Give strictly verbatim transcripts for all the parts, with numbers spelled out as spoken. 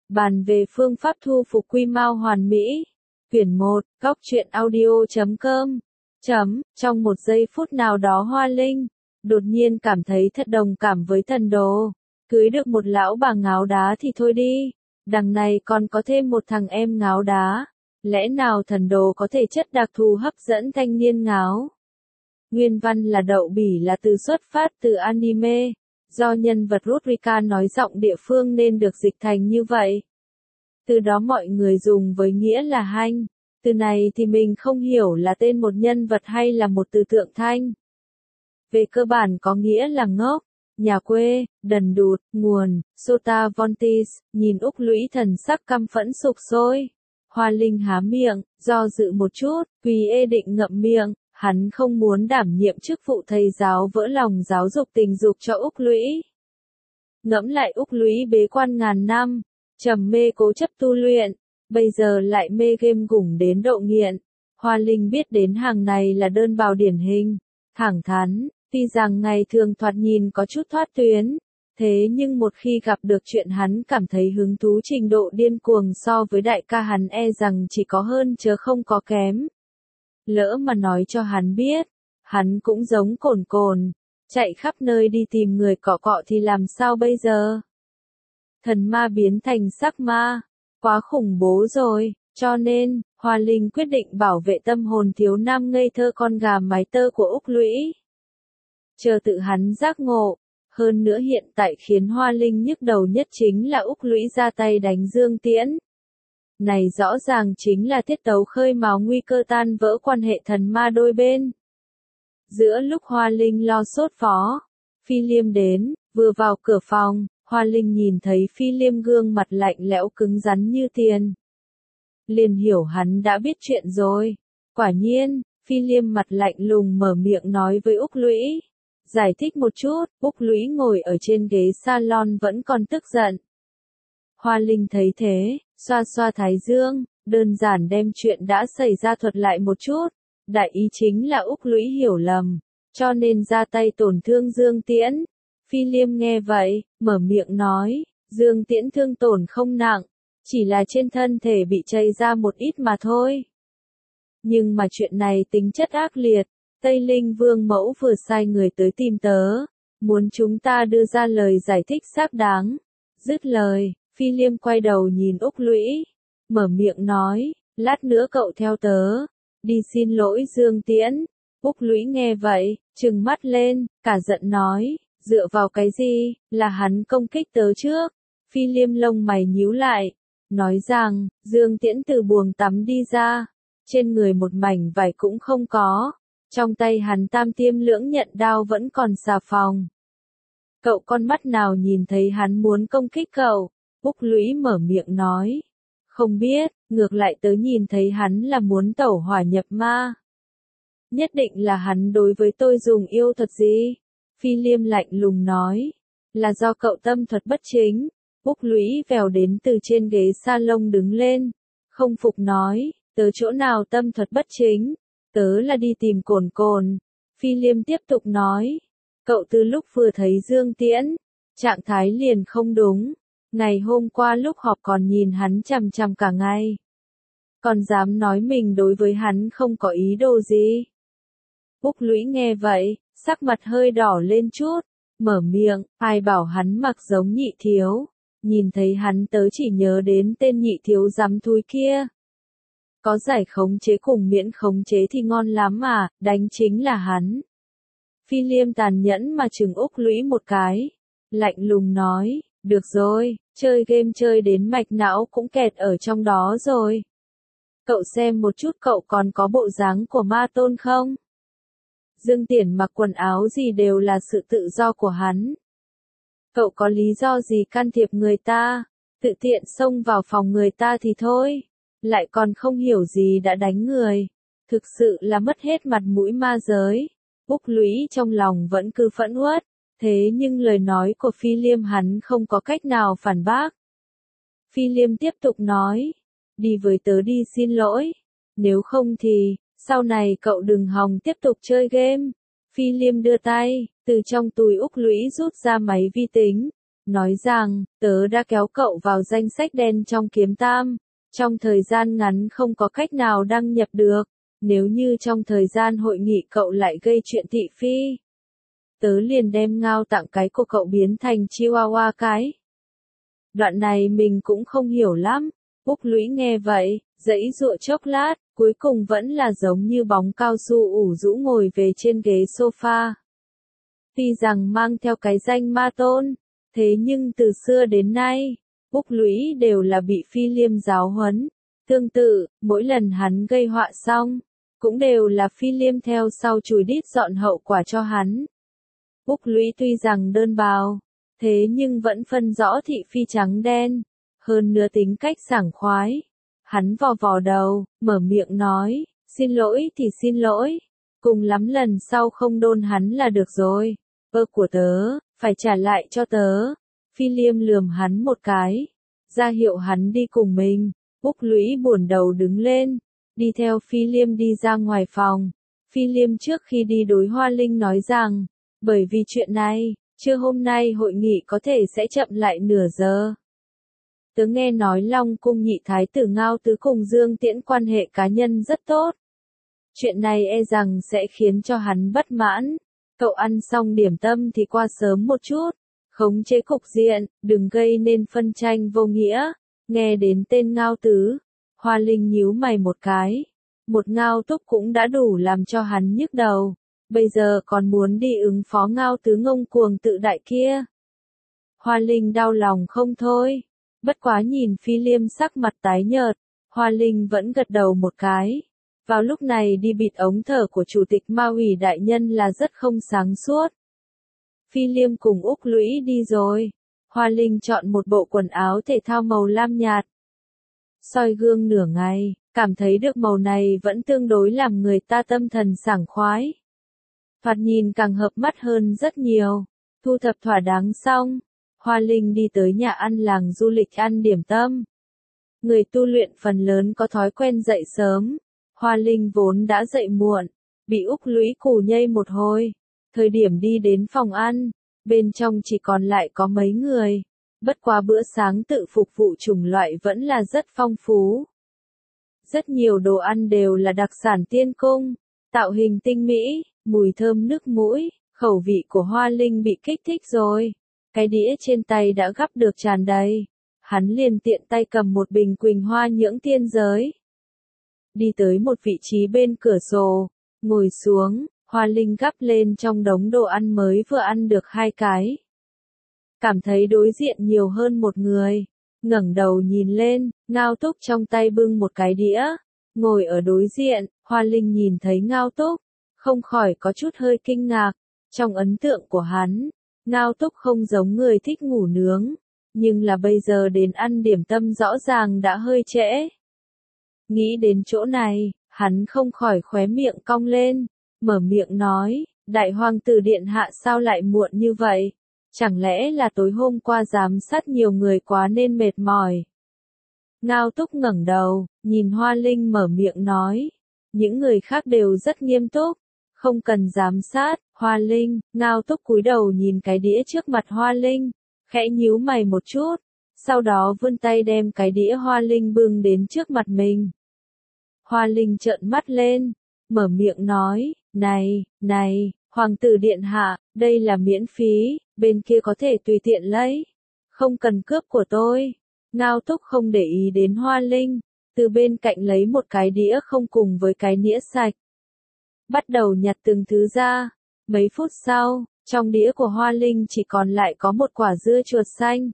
Bàn về phương pháp thu phục quy mao hoàn mỹ. Quyển một, góc truyện audio chấm com. Chấm, trong một giây phút nào đó Hoa Linh đột nhiên cảm thấy thật đồng cảm với thần đồ. Cưới được một lão bà ngáo đá thì thôi đi, đằng này còn có thêm một thằng em ngáo đá. Lẽ nào thần đồ có thể chất đặc thù hấp dẫn thanh niên ngáo? Nguyên văn là đậu bỉ là từ xuất phát từ anime, do nhân vật Rurika nói giọng địa phương nên được dịch thành như vậy. Từ đó mọi người dùng với nghĩa là hanh. Từ này thì mình không hiểu là tên một nhân vật hay là một từ tượng thanh. Về cơ bản có nghĩa là ngốc, nhà quê, đần đụt, nguồn, Sota Vontis, nhìn Úc Lũy thần sắc căm phẫn sục sôi. Hoa Linh há miệng, do dự một chút, Quỳ Ê định ngậm miệng, hắn không muốn đảm nhiệm chức vụ thầy giáo vỡ lòng giáo dục tình dục cho Úc Lũy. Ngẫm lại Úc Lũy bế quan ngàn năm, trầm mê cố chấp tu luyện, bây giờ lại mê game gủng đến độ nghiện. Hoa Linh biết đến hàng này là đơn bào điển hình, thẳng thắn, tuy rằng ngày thường thoạt nhìn có chút thoát tuyến, thế nhưng một khi gặp được chuyện hắn cảm thấy hứng thú trình độ điên cuồng so với đại ca hắn e rằng chỉ có hơn chớ không có kém. Lỡ mà nói cho hắn biết, hắn cũng giống cồn cồn, chạy khắp nơi đi tìm người cọ cọ thì làm sao bây giờ? Thần ma biến thành sắc ma, quá khủng bố rồi, cho nên, Hoa Linh quyết định bảo vệ tâm hồn thiếu nam ngây thơ con gà mái tơ của Úc Lũy. Chờ tự hắn giác ngộ, hơn nữa hiện tại khiến Hoa Linh nhức đầu nhất chính là Úc Lũy ra tay đánh Dương Tiễn. Này rõ ràng chính là tiết tấu khơi mào nguy cơ tan vỡ quan hệ thần ma đôi bên. Giữa lúc Hoa Linh lo sốt phó, Phi Liêm đến, vừa vào cửa phòng, Hoa Linh nhìn thấy Phi Liêm gương mặt lạnh lẽo cứng rắn như tiền. Liền hiểu hắn đã biết chuyện rồi. Quả nhiên, Phi Liêm mặt lạnh lùng mở miệng nói với Úc Lũy. Giải thích một chút, Úc Lũy ngồi ở trên ghế salon vẫn còn tức giận. Hoa Linh thấy thế, xoa xoa thái dương, đơn giản đem chuyện đã xảy ra thuật lại một chút. Đại ý chính là Úc Lũy hiểu lầm, cho nên ra tay tổn thương Dương Tiễn. Phi Liêm nghe vậy, mở miệng nói, Dương Tiễn thương tổn không nặng, chỉ là trên thân thể bị chảy ra một ít mà thôi. Nhưng mà chuyện này tính chất ác liệt, Tây Linh Vương mẫu vừa sai người tới tìm tớ, muốn chúng ta đưa ra lời giải thích xác đáng. Dứt lời, Phi Liêm quay đầu nhìn Úc Lũy, mở miệng nói, lát nữa cậu theo tớ, đi xin lỗi Dương Tiễn. Úc Lũy nghe vậy, trừng mắt lên, cả giận nói, dựa vào cái gì, là hắn công kích tớ trước. Phi Liêm lông mày nhíu lại, nói rằng, Dương Tiễn từ buồng tắm đi ra, trên người một mảnh vải cũng không có, trong tay hắn tam tiêm lưỡng nhận đao vẫn còn xà phòng. Cậu con mắt nào nhìn thấy hắn muốn công kích cậu? Úc Lũy mở miệng nói, không biết, ngược lại tớ nhìn thấy hắn là muốn tẩu hỏa nhập ma. Nhất định là hắn đối với tôi dùng yêu thuật gì? Phi Liêm lạnh lùng nói, là do cậu tâm thuật bất chính. Úc Lũy vèo đến từ trên ghế salon đứng lên, không phục nói, tớ chỗ nào tâm thuật bất chính, tớ là đi tìm cồn cồn. Phi Liêm tiếp tục nói, cậu từ lúc vừa thấy Dương Tiễn, trạng thái liền không đúng, ngày hôm qua lúc họp còn nhìn hắn chằm chằm cả ngày. Còn dám nói mình đối với hắn không có ý đồ gì. Úc Lũy nghe vậy, sắc mặt hơi đỏ lên chút, mở miệng, ai bảo hắn mặc giống Nhị thiếu, nhìn thấy hắn tớ chỉ nhớ đến tên Nhị thiếu dám thúi kia. Có giải khống chế cùng miễn khống chế thì ngon lắm mà, đánh chính là hắn. Phi Liêm tàn nhẫn mà chừng Úc Lũy một cái, lạnh lùng nói, được rồi, chơi game chơi đến mạch não cũng kẹt ở trong đó rồi. Cậu xem một chút cậu còn có bộ dáng của ma tôn không? Dương Tiễn mặc quần áo gì đều là sự tự do của hắn. Cậu có lý do gì can thiệp người ta, tự tiện xông vào phòng người ta thì thôi, lại còn không hiểu gì đã đánh người, thực sự là mất hết mặt mũi ma giới. Úc Lũy trong lòng vẫn cứ phẫn uất, thế nhưng lời nói của Phi Liêm hắn không có cách nào phản bác. Phi Liêm tiếp tục nói, đi với tớ đi xin lỗi, nếu không thì, sau này cậu đừng hòng tiếp tục chơi game. Phi Liêm đưa tay, từ trong túi Úc Lũy rút ra máy vi tính, nói rằng, tớ đã kéo cậu vào danh sách đen trong kiếm tam, trong thời gian ngắn không có cách nào đăng nhập được, nếu như trong thời gian hội nghị cậu lại gây chuyện thị phi, tớ liền đem Ngao Tặng cái của cậu biến thành Chihuahua cái. Đoạn này mình cũng không hiểu lắm, Úc Lũy nghe vậy, giãy giụa chốc lát, cuối cùng vẫn là giống như bóng cao su ủ rũ ngồi về trên ghế sofa. Tuy rằng mang theo cái danh ma tôn, thế nhưng từ xưa đến nay, Úc Lũy đều là bị Phi Liêm giáo huấn. Tương tự, mỗi lần hắn gây họa xong, cũng đều là Phi Liêm theo sau chùi đít dọn hậu quả cho hắn. Úc Lũy tuy rằng đơn bào, thế nhưng vẫn phân rõ thị phi trắng đen, hơn nữa tính cách sảng khoái. Hắn vò vò đầu, mở miệng nói, xin lỗi thì xin lỗi, cùng lắm lần sau không đôn hắn là được rồi, ơ của tớ, phải trả lại cho tớ. Phi Liêm lườm hắn một cái, ra hiệu hắn đi cùng mình. Úc Lũy buồn đầu đứng lên, đi theo Phi Liêm đi ra ngoài phòng. Phi Liêm trước khi đi đối Hoa Linh nói rằng, bởi vì chuyện này, trưa hôm nay hội nghị có thể sẽ chậm lại nửa giờ. Tớ nghe nói Long Cung nhị thái tử Ngao Tứ cùng Dương Tiễn quan hệ cá nhân rất tốt. Chuyện này e rằng sẽ khiến cho hắn bất mãn. Cậu ăn xong điểm tâm thì qua sớm một chút, khống chế cục diện, đừng gây nên phân tranh vô nghĩa. Nghe đến tên Ngao Tứ, Hoa Linh nhíu mày một cái. Một Ngao Túc cũng đã đủ làm cho hắn nhức đầu, bây giờ còn muốn đi ứng phó Ngao Tứ ngông cuồng tự đại kia. Hoa Linh đau lòng không thôi, bất quá nhìn Phi Liêm sắc mặt tái nhợt, Hoa Linh vẫn gật đầu một cái. Vào lúc này đi bịt ống thở của chủ tịch Ma ủy đại nhân là rất không sáng suốt. Phi Liêm cùng Úc Lũy đi rồi. Hoa Linh chọn một bộ quần áo thể thao màu lam nhạt. Soi gương nửa ngày, cảm thấy được màu này vẫn tương đối làm người ta tâm thần sảng khoái. Thoạt nhìn càng hợp mắt hơn rất nhiều. Thu thập thỏa đáng xong, Hoa Linh đi tới nhà ăn làng du lịch ăn điểm tâm. Người tu luyện phần lớn có thói quen dậy sớm. Hoa Linh vốn đã dậy muộn, bị Úc Lũy cù nhây một hồi. Thời điểm đi đến phòng ăn, bên trong chỉ còn lại có mấy người. Bất quá bữa sáng tự phục vụ chủng loại vẫn là rất phong phú. Rất nhiều đồ ăn đều là đặc sản tiên cung, tạo hình tinh mỹ, mùi thơm nước mũi, khẩu vị của Hoa Linh bị kích thích rồi. Cái đĩa trên tay đã gắp được tràn đầy. Hắn liền tiện tay cầm một bình Quỳnh Hoa Nhưỡng Tiên Giới. Đi tới một vị trí bên cửa sổ, ngồi xuống, Hoa Linh gắp lên trong đống đồ ăn mới vừa ăn được hai cái. Cảm thấy đối diện nhiều hơn một người, ngẩng đầu nhìn lên, Ngao Túc trong tay bưng một cái đĩa, ngồi ở đối diện. Hoa Linh nhìn thấy Ngao Túc, không khỏi có chút hơi kinh ngạc. Trong ấn tượng của hắn, Ngao Túc không giống người thích ngủ nướng, nhưng là bây giờ đến ăn điểm tâm rõ ràng đã hơi trễ. Nghĩ đến chỗ này, hắn không khỏi khóe miệng cong lên, mở miệng nói, đại hoàng tử điện hạ sao lại muộn như vậy? Chẳng lẽ là tối hôm qua giám sát nhiều người quá nên mệt mỏi? Ngao Túc ngẩng đầu, nhìn Hoa Linh mở miệng nói, những người khác đều rất nghiêm túc, không cần giám sát. Hoa Linh, Ngao Túc cúi đầu nhìn cái đĩa trước mặt Hoa Linh, khẽ nhíu mày một chút, sau đó vươn tay đem cái đĩa Hoa Linh bưng đến trước mặt mình. Hoa Linh trợn mắt lên, mở miệng nói, này, này, hoàng tử điện hạ, đây là miễn phí, bên kia có thể tùy tiện lấy, không cần cướp của tôi. Ngao Túc không để ý đến Hoa Linh, từ bên cạnh lấy một cái đĩa không cùng với cái nĩa sạch. Bắt đầu nhặt từng thứ ra. Mấy phút sau, trong đĩa của Hoa Linh chỉ còn lại có một quả dưa chuột xanh.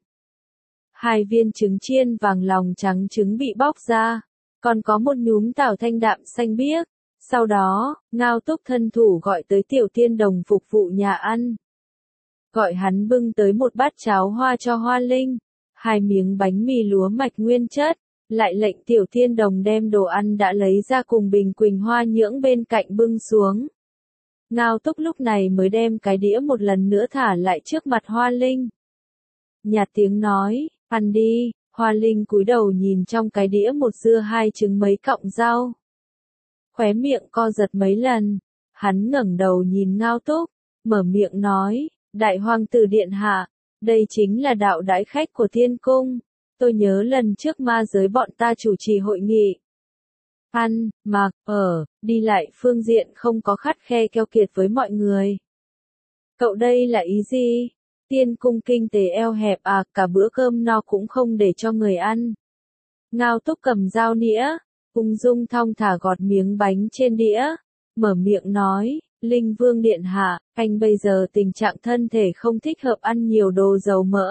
Hai viên trứng chiên vàng lòng trắng trứng bị bóc ra, còn có một nhúm tảo thanh đạm xanh biếc. Sau đó, Ngao Túc thân thủ gọi tới Tiểu Tiên Đồng phục vụ nhà ăn. Gọi hắn bưng tới một bát cháo hoa cho Hoa Linh, hai miếng bánh mì lúa mạch nguyên chất, lại lệnh Tiểu Tiên Đồng đem đồ ăn đã lấy ra cùng bình Quỳnh Hoa Nhưỡng bên cạnh bưng xuống. Ngao Túc lúc này mới đem cái đĩa một lần nữa thả lại trước mặt Hoa Linh. Nhạt tiếng nói, ăn đi. Hoa Linh cúi đầu nhìn trong cái đĩa một dưa hai trứng mấy cọng rau. Khóe miệng co giật mấy lần, hắn ngẩng đầu nhìn Ngao Túc, mở miệng nói, đại hoàng tử điện hạ, Đây chính là đạo đãi khách của thiên cung. Tôi nhớ lần trước ma giới bọn ta chủ trì hội nghị. Ăn, mặc, ở, đi lại phương diện không có khắt khe keo kiệt với mọi người. Cậu đây là ý gì? Tiên cung kinh tế eo hẹp à, cả bữa cơm no cũng không để cho người ăn. Ngao Túc cầm dao nĩa, ung dung thong thả gọt miếng bánh trên đĩa, mở miệng nói, Linh Vương điện hạ, anh bây giờ tình trạng thân thể không thích hợp ăn nhiều đồ dầu mỡ.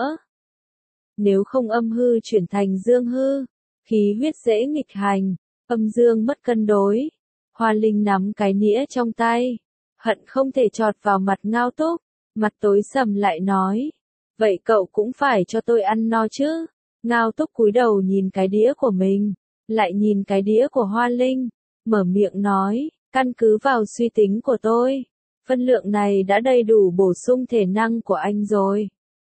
Nếu không âm hư chuyển thành dương hư, khí huyết dễ nghịch hành, âm dương mất cân đối. Hoa Linh nắm cái nĩa trong tay, hận không thể chọt vào mặt Ngao Túc, mặt tối sầm lại nói, vậy cậu cũng phải cho tôi ăn no chứ. Ngao Túc cúi đầu nhìn cái đĩa của mình, lại nhìn cái đĩa của Hoa Linh, mở miệng nói, căn cứ vào suy tính của tôi, phân lượng này đã đầy đủ bổ sung thể năng của anh rồi.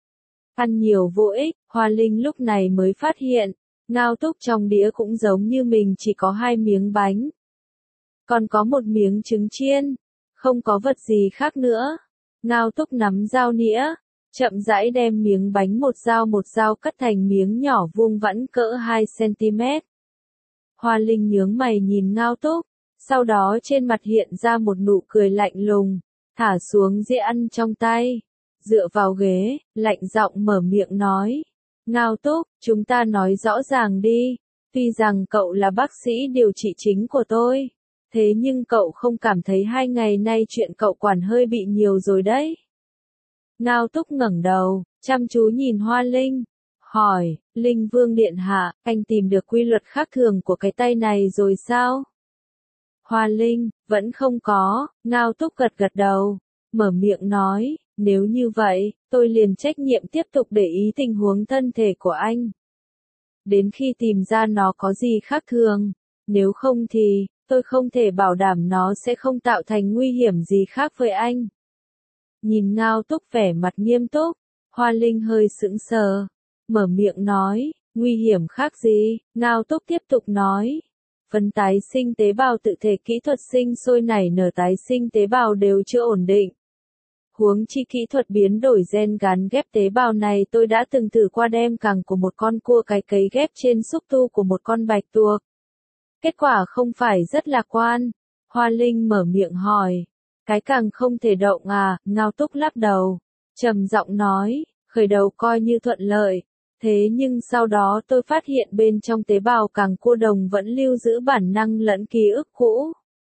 Ăn nhiều vô ích, Hoa Linh lúc này mới phát hiện, Ngao Túc trong đĩa cũng giống như mình chỉ có hai miếng bánh. Còn có một miếng trứng chiên, không có vật gì khác nữa. Ngao Túc nắm dao nĩa, chậm rãi đem miếng bánh một dao một dao cắt thành miếng nhỏ vuông vẵn cỡ hai xăng-ti-mét. Hoa Linh nhướng mày nhìn Ngao Túc, sau đó trên mặt hiện ra một nụ cười lạnh lùng, thả xuống dĩa ăn trong tay, dựa vào ghế, lạnh giọng mở miệng nói, Ngao Túc, chúng ta nói rõ ràng đi, tuy rằng cậu là bác sĩ điều trị chính của tôi, thế nhưng cậu không cảm thấy hai ngày nay chuyện cậu quản hơi bị nhiều rồi đấy. Ngao Túc ngẩng đầu, chăm chú nhìn Hoa Linh, hỏi, Linh Vương điện hạ, anh tìm được quy luật khác thường của cái tay này rồi sao? Hoa Linh, vẫn không có. Ngao Túc gật gật đầu, mở miệng nói, nếu như vậy, tôi liền trách nhiệm tiếp tục để ý tình huống thân thể của anh. Đến khi tìm ra nó có gì khác thường, nếu không thì, tôi không thể bảo đảm nó sẽ không tạo thành nguy hiểm gì khác với anh. Nhìn Ngao Túc vẻ mặt nghiêm túc, Hoa Linh hơi sững sờ, mở miệng nói, nguy hiểm khác gì? Ngao Túc tiếp tục nói, phân tái sinh tế bào tự thể kỹ thuật sinh sôi nảy nở tái sinh tế bào đều chưa ổn định. Huống chi kỹ thuật biến đổi gen gắn ghép tế bào này tôi đã từng thử qua đem càng của một con cua cái cấy ghép trên xúc tu của một con bạch tuộc. Kết quả không phải rất lạc quan. Hoa Linh mở miệng hỏi, cái càng không thể động à? Ngao Túc lắc đầu, trầm giọng nói, khởi đầu coi như thuận lợi, thế nhưng sau đó tôi phát hiện bên trong tế bào càng cua đồng vẫn lưu giữ bản năng lẫn ký ức cũ.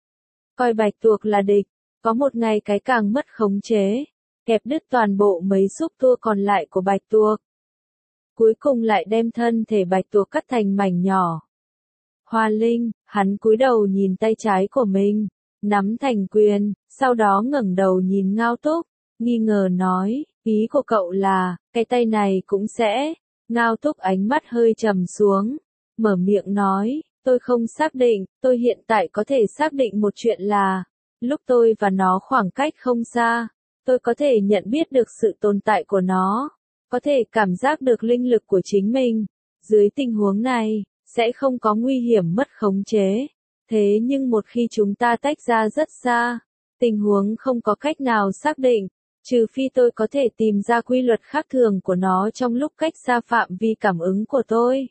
Coi bạch tuộc là địch, có một ngày cái càng mất khống chế, kẹp đứt toàn bộ mấy xúc tua còn lại của bạch tuộc. Cuối cùng lại đem thân thể bạch tuộc cắt thành mảnh nhỏ. Hoa Linh, hắn cúi đầu nhìn tay trái của mình, nắm thành quyền, sau đó ngẩng đầu nhìn Ngao Túc, nghi ngờ nói, ý của cậu là, cái tay này cũng sẽ. Ngao Túc ánh mắt hơi trầm xuống, mở miệng nói, tôi không xác định, tôi hiện tại có thể xác định một chuyện là, lúc tôi và nó khoảng cách không xa, tôi có thể nhận biết được sự tồn tại của nó, có thể cảm giác được linh lực của chính mình. Dưới tình huống này, sẽ không có nguy hiểm mất khống chế. Thế nhưng một khi chúng ta tách ra rất xa, tình huống không có cách nào xác định, trừ phi tôi có thể tìm ra quy luật khác thường của nó trong lúc cách xa phạm vi cảm ứng của tôi.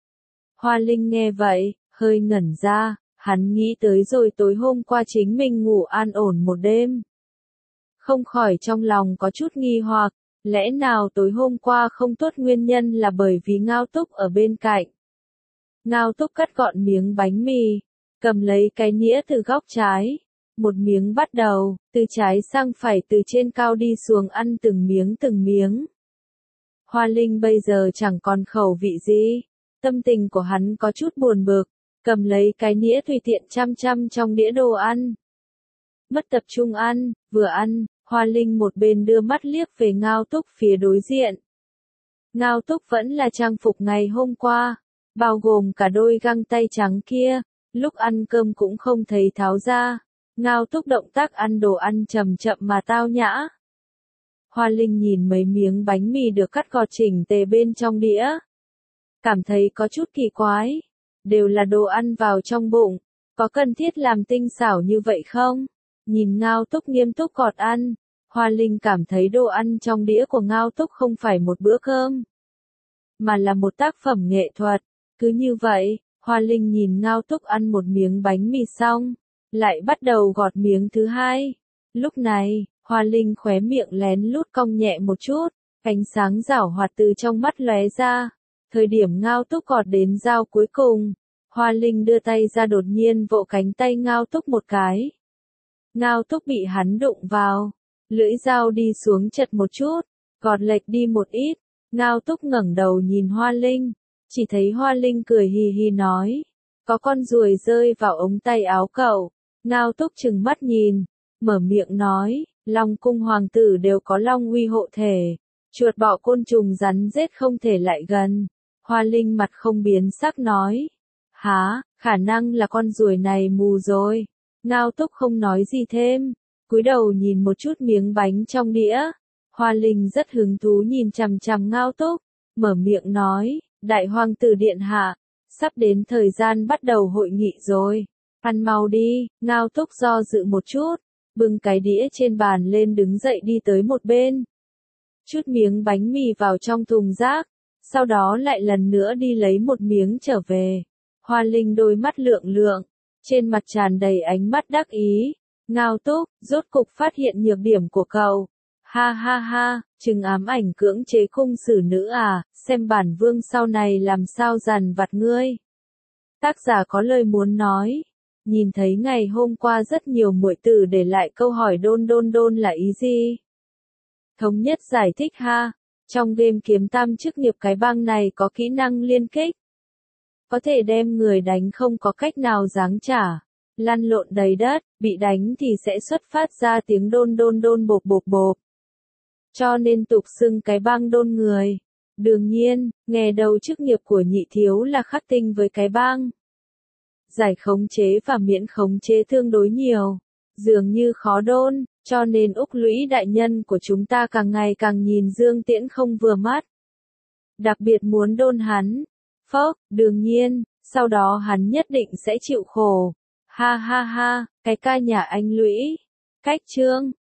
Hoa Linh nghe vậy, hơi ngẩn ra, hắn nghĩ tới rồi tối hôm qua chính mình ngủ an ổn một đêm. Không khỏi trong lòng có chút nghi hoặc, lẽ nào tối hôm qua không tốt nguyên nhân là bởi vì Ngao Túc ở bên cạnh. Ngao Túc cắt gọn miếng bánh mì, cầm lấy cái nĩa từ góc trái, một miếng bắt đầu, từ trái sang phải từ trên cao đi xuống ăn từng miếng từng miếng. Hoa Linh bây giờ chẳng còn khẩu vị gì, tâm tình của hắn có chút buồn bực, cầm lấy cái nĩa tùy tiện chăm chăm trong đĩa đồ ăn. Mất tập trung ăn, vừa ăn, Hoa Linh một bên đưa mắt liếc về Ngao Túc phía đối diện. Ngao Túc vẫn là trang phục ngày hôm qua, bao gồm cả đôi găng tay trắng kia, lúc ăn cơm cũng không thấy tháo ra. Ngao Túc động tác ăn đồ ăn chậm chậm mà tao nhã. Hoa Linh nhìn mấy miếng bánh mì được cắt gọt chỉnh tề bên trong đĩa, cảm thấy có chút kỳ quái, đều là đồ ăn vào trong bụng, có cần thiết làm tinh xảo như vậy không? Nhìn Ngao Túc nghiêm túc gọt ăn, Hoa Linh cảm thấy đồ ăn trong đĩa của Ngao Túc không phải một bữa cơm, mà là một tác phẩm nghệ thuật. Cứ như vậy, Hoa Linh nhìn Ngao Túc ăn một miếng bánh mì xong, lại bắt đầu gọt miếng thứ hai. Lúc này, Hoa Linh khóe miệng lén lút cong nhẹ một chút, ánh sáng giảo hoạt từ trong mắt lóe ra. Thời điểm Ngao Túc gọt đến dao cuối cùng, Hoa Linh đưa tay ra đột nhiên vỗ cánh tay Ngao Túc một cái. Ngao Túc bị hắn đụng vào, lưỡi dao đi xuống chật một chút, gọt lệch đi một ít. Ngao Túc ngẩng đầu nhìn Hoa Linh, chỉ thấy Hoa Linh cười hì hì nói, có con ruồi rơi vào ống tay áo cậu. Ngao Túc trừng mắt nhìn, mở miệng nói, Long cung hoàng tử đều có long uy hộ thể, chuột bọ côn trùng rắn rết không thể lại gần. Hoa Linh mặt không biến sắc nói, hả, khả năng là con ruồi này mù rồi. Ngao Túc không nói gì thêm, cúi đầu nhìn một chút miếng bánh trong đĩa. Hoa Linh rất hứng thú nhìn chằm chằm Ngao Túc, mở miệng nói, đại hoàng tử điện hạ, sắp đến thời gian bắt đầu hội nghị rồi, ăn mau đi. Ngao Túc do dự một chút, bưng cái đĩa trên bàn lên đứng dậy đi tới một bên, chút miếng bánh mì vào trong thùng rác, sau đó lại lần nữa đi lấy một miếng trở về. Hoa Linh đôi mắt lượng lượng, trên mặt tràn đầy ánh mắt đắc ý. Ngao Túc, rốt cục phát hiện nhược điểm của cậu. Ha ha ha, trừng ám ảnh cưỡng chế cung xử nữ à, xem bản vương sau này làm sao dằn vặt ngươi. Tác giả có lời muốn nói. Nhìn thấy ngày hôm qua rất nhiều muội tử để lại câu hỏi đôn đôn đôn là ý gì? Thống nhất giải thích ha, trong game kiếm tam chức nghiệp cái băng này có kỹ năng liên kích, có thể đem người đánh không có cách nào giáng trả, lăn lộn đầy đất, bị đánh thì sẽ xuất phát ra tiếng đôn đôn đôn bộp bộp bộp. Cho nên tục xưng cái băng đôn người. Đương nhiên, nghe đầu chức nghiệp của nhị thiếu là khắc tinh với cái băng. Giải khống chế và miễn khống chế tương đối nhiều, dường như khó đôn, cho nên Úc Lũy đại nhân của chúng ta càng ngày càng nhìn Dương Tiễn không vừa mắt. Đặc biệt muốn đôn hắn. Phốc, đương nhiên, sau đó hắn nhất định sẽ chịu khổ. Ha ha ha, cái ca nhà anh Lũy. Cách chương.